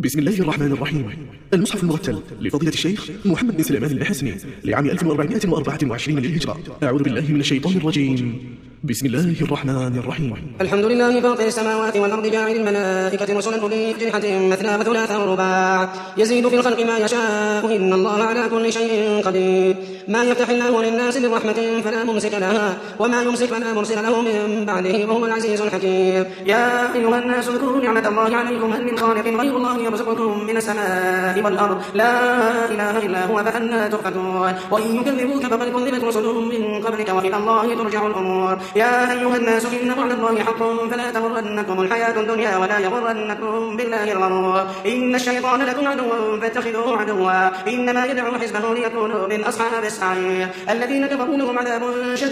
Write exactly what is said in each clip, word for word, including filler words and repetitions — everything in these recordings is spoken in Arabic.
بسم الله الرحمن الرحيم. المصحف المرتل لفضيلة الشيخ محمد بن سليمان الحسني لعام ألف وأربعمائة وأربعة وعشرين للهجرة. أعوذ بالله من الشيطان الرجيم. بسم الله الرحمن الرحيم. الحمد لله فاطر السماوات والأرض جاعل الملائكة رسلا أولي أجنحة مثنى وثلاث ورباع يزيد في الخلق ما يشاء إن الله على كل شيء قدير. ما يفتح الله للناس من رحمة فلا ممسك لها وما يمسك فلا مرسل له من بعده وهو العزيز الحكيم. يا أيها الناس اذكروا نعمة الله عليكم هل من خالق غير الله يرزقكم من السماء والأرض لا إله إلا هو فأنى تؤفكون. وإن يكذبوك فقد كذبت رسل من قبلك وإلى الله ترجع الأمور. يا أيها الناس إن وعد الله حق فلا تغرنكم الحياة الدنيا ولا يغرنكم بالله الغرور. إن الشيطان لكم عدو فاتخذوه عدوا إنما يدعو حزبه ليكونوا من أصحاب السعير. الذين كفروا لهم عذاب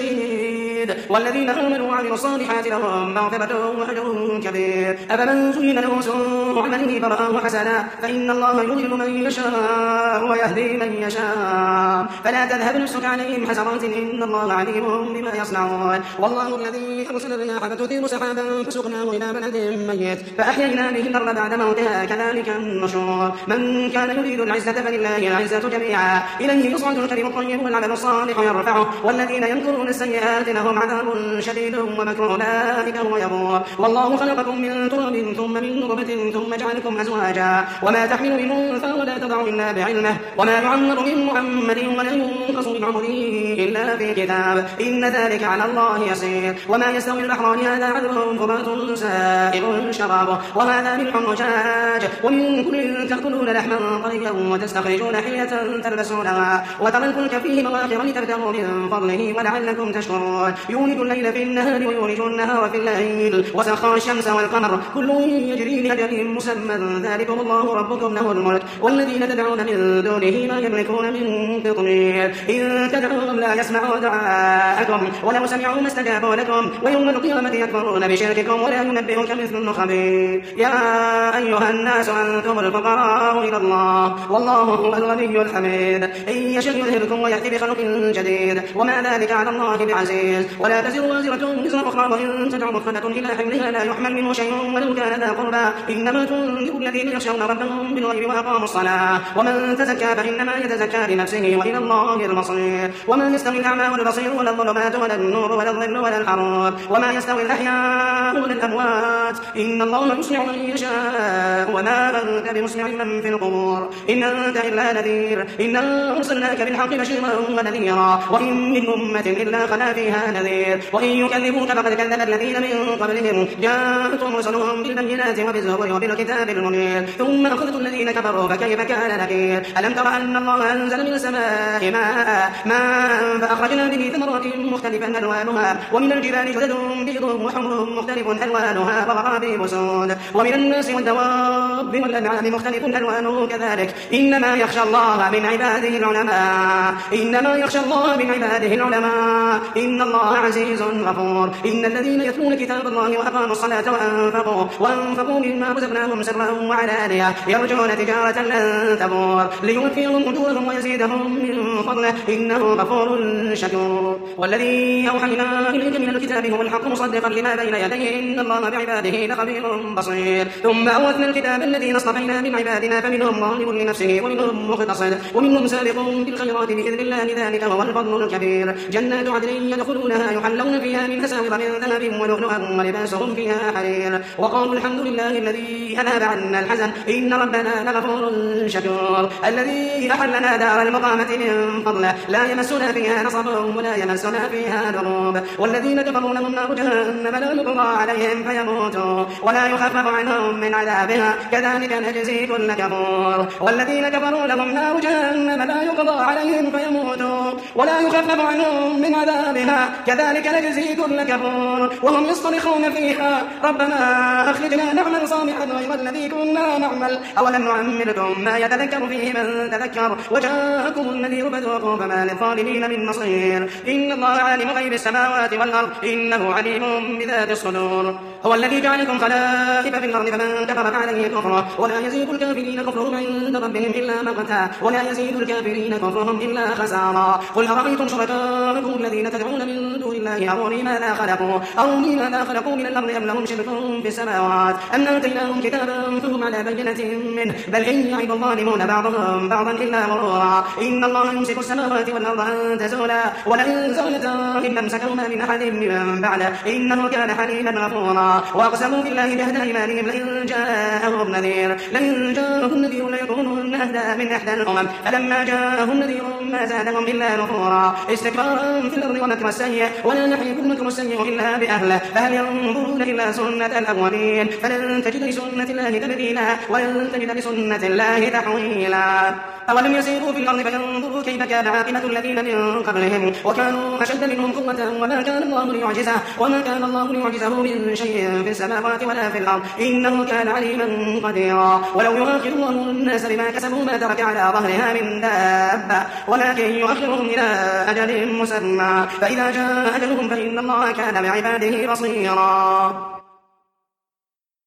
شديد والذين آمنوا وعملوا الصالحات لهم مغفرة وأجر كبير. أفمن زين له سوء عمله فرآه حسنا فإن الله يضل من يشاء ويهدي من يشاء فلا تذهب نفسك عليهم حسرات إن الله عليم بما يصنعون. والله الذي أرسل الرياح فتثير سحابا فسقناه إلى بلد ميت فأحيينا به الأرض بعد موتها كذلك النشور. من كان يريد العزة فلله العزة جميعا إليه يصعد الكلم الطيب والعمل الصالح يرفعه والذين ينكرون السيئات لهم عذاب شديد ومكر أولئك هو يبور. والله خلقكم من تراب ثم من نطفة ثم جعلكم أزواجا وما تحمل من أنثى ولا تضع إلا بعلمه وما يعمر من محمد ولا ينقص من عمره إلا في كتاب إن ذلك على الله يسير. وما يستوي البحران هذا عذب فرات سائغ شرابه وهذا ملح أجاج ومن كل تأكلون لحما طريا وتستخرجون حلية تلبسونها وترى الفلك فيه مواخر لتبتغوا من فضله ولعلكم تشكرون. يولد الليل في النهار ويولد النهار في الليل وسخر الشمس والقمر كل يجري لأجل مسمى ذلكم الله ربكم له الملك والذين تدعون من دونه ما يملكون من قطمير. إن تدعوهم لا يسمعوا دعاءكم ولو سمعوا ما استجابوا لكم ويوم القيامة يكفرون بشرككم ولا ينبئك مثل خبير. يا أيها الناس أنتم الفقراء إلى الله والله هو الغني الحميد. إن يشأ يذهبكم ويأتي بخلق جديد وما ذلك على الله بعزيز. ولا تزر وازرة وزر أخرى وإن تدع مثقلة إلى حملها لا يحمل منه شيء ولو كان ذا قربى إنما تنذر الذين يخشون ربهم بالغيب وأقاموا الصلاة ومن تزكى فإنما يتزكى لنفسه وإلى الله المصير. وما يستوي الأعمى والبصير ولا الظلمات ولا النور ولا الظل ولا الحرور وما يستوي الأحياء ولا الأموات إن الله يسمع من يشاء وما أنت بمسمع من في القبور إن أنت إلا نذير إنا أرسلناك بالحق بشيرا ونذيرا وإن من أمة إلا خلا فيها نذير. وإن يكذبوك فقد كذب الذين من قبلهم جاءتهم رسلهم بالبينات وبالزبر وبالكتاب المنير ثم أخذت الذين كفروا فكيف كان نكير. ألم تر أن الله أنزل من السماء ماء ماء فأخرجنا به ثمرات مختلفا ألوانها ومن الجبال جدد بيض وحمر مختلف ألوانها وغرابيب سود ومن الناس والدواب والأنعام مختلف ألوانه كذلك إنما يخشى الله من عباده العلماء إنما يخشى الله من عباده العلماء إن الله عزيز غفور. إن الذين يتلون كتاب الله وأقاموا الصلاة وأنفقوا وأنفقوا مما رزقناهم سرا وعلانية يرجون تجارة لن تبور ليوفيهم أجورهم ويزيدهم من فضله إنه غفور شكور. والذي أوحينا إليك من الكتاب هو الحق مصدقا لما بين يديه إن الله بعباده لخبير بصير. ثم أورثنا الكتاب الذين اصطفينا من عبادنا فمنهم ظالم لنفسه ومنهم مقتصد ومنهم سابق بالخيرات بإذن الله ذلك هو الفضل الكبير. جنات عدن يدخلونها يحلون فيها من أساور من ذهب ولؤلؤا ولباسهم فيها حرير وقالوا الحمد لله الذي أذهب عنا الحزن إن ربنا لغفور شكور. الذي أحلنا دار المقامة من فضله لا يمسنا فيها نصب ولا يمسنا فيها لغوب. والذين كفروا لهم نار جهنم لا يقضى عليهم فيموتوا ولا يخفف عنهم من عذابها كذلك نجزي كل كفور. والذين كفروا لهم نار جهنم لا يقضى عليهم فيموتوا ولا يخفف عنهم من عذابها كذلك نجزي كل كفور. وهم يصطرخون فيها ربنا أخرجنا نعمل صالحا غير الذي كنا نعمل أولم نعمركم ما يتذكر فيه من تذكر وجاءكم النذير فذوقوا فما للظالمين من نصير. إن الله عالم غيب السماوات والأرض إنه عليم بذات الصدور. هو الذي جعلكم خلائف في الأرض فمن كفر فعليه كفره ولا يزيد الكافرين كفرهم عند ربهم إلا مقتا ولا يزيد الكافرين كفرهم إلا خسارا. قل أرأيتم شركاءكم الذين تدعون من دون بالله أروني ماذا خلقوا أروني ماذا خلقوا من الأرض أم لهم شرك في السماوات أم آتيناهم كتابا فهم على بينة منه بل إن يعد الظالمون بعضهم بعضا إلا غرورا إن الله يمسك السماوات والأرض أن تزولا ولئن زالتا إن أمسكهما من أحد من بعده إنه كان حليما غفورا وأقسموا بالله جهد أيمانهم لئن جاءهم نذير لئن جاءهم نذير ليكونن أهدى من إحدى الأمم فلما جاءهم نذير ما زادهم إلا نفورا استكبارا في الأرض ومكر السيء ولا يحيق المكر السيء إلا بأهله فهل ينظرون إلا سنة الأولين فلن تجد لسنة الله تبديلا ولن تجد لسنة الله تحويلا أولم يسيروا في الأرض فينظروا كيف كان عاقبة الذين من قبلهم وكانوا أشد منهم قوة وما كان الله ليعجزه وما كان الله ليعجزه من شيء في السماوات ولا في الأرض إنه كان عليما قديرا ولو يؤاخذ الله الناس بما كسبوا ما ترك على ظهرها من دابة ولكن يؤخرهم إلى أجل مسمى فإذا جاء أجلهم فإن الله كان بعباده بصيرا